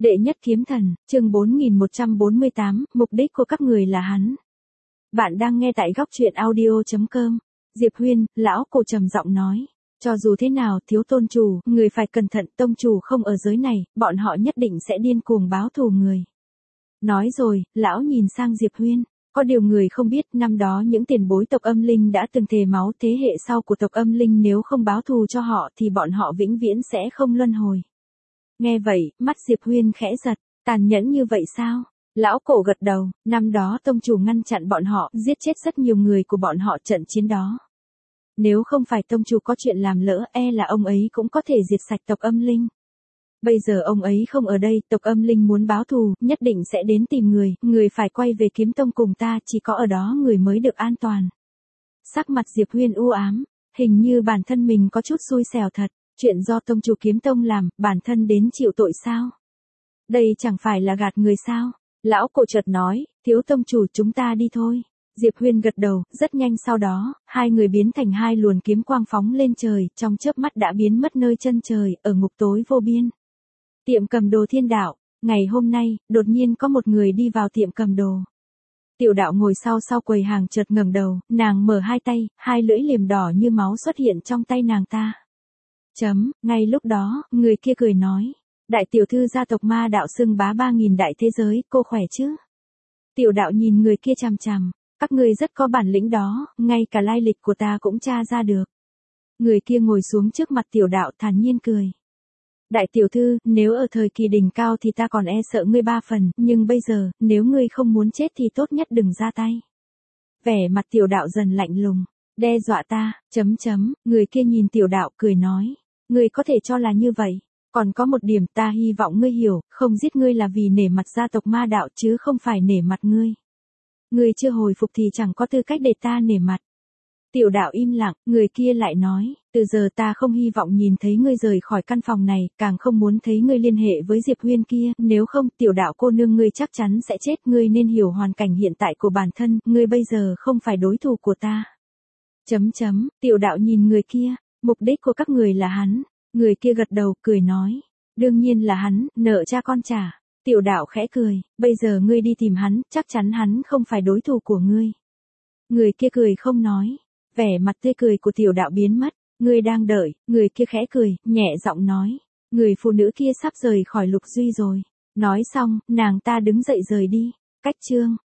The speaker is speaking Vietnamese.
Đệ nhất kiếm thần, chương 4148, mục đích của các người là hắn. Bạn đang nghe tại góc truyện audio.com. Diệp Huyên, lão cổ trầm giọng nói. Cho dù thế nào, thiếu tôn chủ, người phải cẩn thận, tông chủ không ở giới này, bọn họ nhất định sẽ điên cuồng báo thù người. Nói rồi, lão nhìn sang Diệp Huyên. Có điều người không biết, năm đó những tiền bối tộc Âm Linh đã từng thề máu, thế hệ sau của tộc Âm Linh nếu không báo thù cho họ thì bọn họ vĩnh viễn sẽ không luân hồi. Nghe vậy, mắt Diệp Huyên khẽ giật, tàn nhẫn như vậy sao? Lão cổ gật đầu, năm đó tông chủ ngăn chặn bọn họ, giết chết rất nhiều người của bọn họ trận chiến đó. Nếu không phải tông chủ có chuyện làm lỡ, là ông ấy cũng có thể diệt sạch tộc Âm Linh. Bây giờ ông ấy không ở đây, tộc Âm Linh muốn báo thù, nhất định sẽ đến tìm người phải quay về kiếm tông cùng ta, chỉ có ở đó người mới được an toàn. Sắc mặt Diệp Huyên u ám, hình như bản thân mình có chút xui xẻo thật. Chuyện do tông chủ kiếm tông làm, bản thân đến chịu tội sao? Đây chẳng phải là gạt người sao? Lão cổ chợt nói, thiếu tông chủ, chúng ta đi thôi. Diệp Huyên gật đầu, rất nhanh sau đó, hai người biến thành hai luồn kiếm quang phóng lên trời, trong chớp mắt đã biến mất nơi chân trời, ở ngục tối vô biên. Tiệm cầm đồ Thiên Đạo, ngày hôm nay, đột nhiên có một người đi vào tiệm cầm đồ. Tiểu Đạo ngồi sau quầy hàng chợt ngẩng đầu, nàng mở hai tay, hai lưỡi liềm đỏ như máu xuất hiện trong tay nàng ta. Ngay lúc đó, người kia cười nói, đại tiểu thư gia tộc Ma Đạo xưng bá 3000 đại thế giới, cô khỏe chứ? Tiểu Đạo nhìn người kia chằm chằm, các ngươi rất có bản lĩnh đó, ngay cả lai lịch của ta cũng tra ra được. Người kia ngồi xuống trước mặt Tiểu Đạo thản nhiên cười. Đại tiểu thư, nếu ở thời kỳ đỉnh cao thì ta còn sợ ngươi 3 phần, nhưng bây giờ, nếu ngươi không muốn chết thì tốt nhất đừng ra tay. Vẻ mặt Tiểu Đạo dần lạnh lùng, đe dọa ta, người kia nhìn Tiểu Đạo cười nói. Ngươi có thể cho là như vậy, còn có một điểm ta hy vọng ngươi hiểu, không giết ngươi là vì nể mặt gia tộc Ma Đạo chứ không phải nể mặt ngươi. Ngươi chưa hồi phục thì chẳng có tư cách để ta nể mặt. Tiểu Đạo im lặng, người kia lại nói, từ giờ ta không hy vọng nhìn thấy ngươi rời khỏi căn phòng này, càng không muốn thấy ngươi liên hệ với Diệp Huyên kia, nếu không, Tiểu Đạo cô nương ngươi chắc chắn sẽ chết, ngươi nên hiểu hoàn cảnh hiện tại của bản thân, ngươi bây giờ không phải đối thủ của ta. Tiểu Đạo nhìn người kia. Mục đích của các người là hắn. Người kia gật đầu, cười nói. Đương nhiên là hắn, nợ cha con trả. Tiểu Đạo khẽ cười, bây giờ ngươi đi tìm hắn, chắc chắn hắn không phải đối thủ của ngươi. Người kia cười không nói. Vẻ mặt tươi cười của Tiểu Đạo biến mất. Ngươi đang đợi, người kia khẽ cười, nhẹ giọng nói. Người phụ nữ kia sắp rời khỏi Lục Duy rồi. Nói xong, nàng ta đứng dậy rời đi. Cách chương.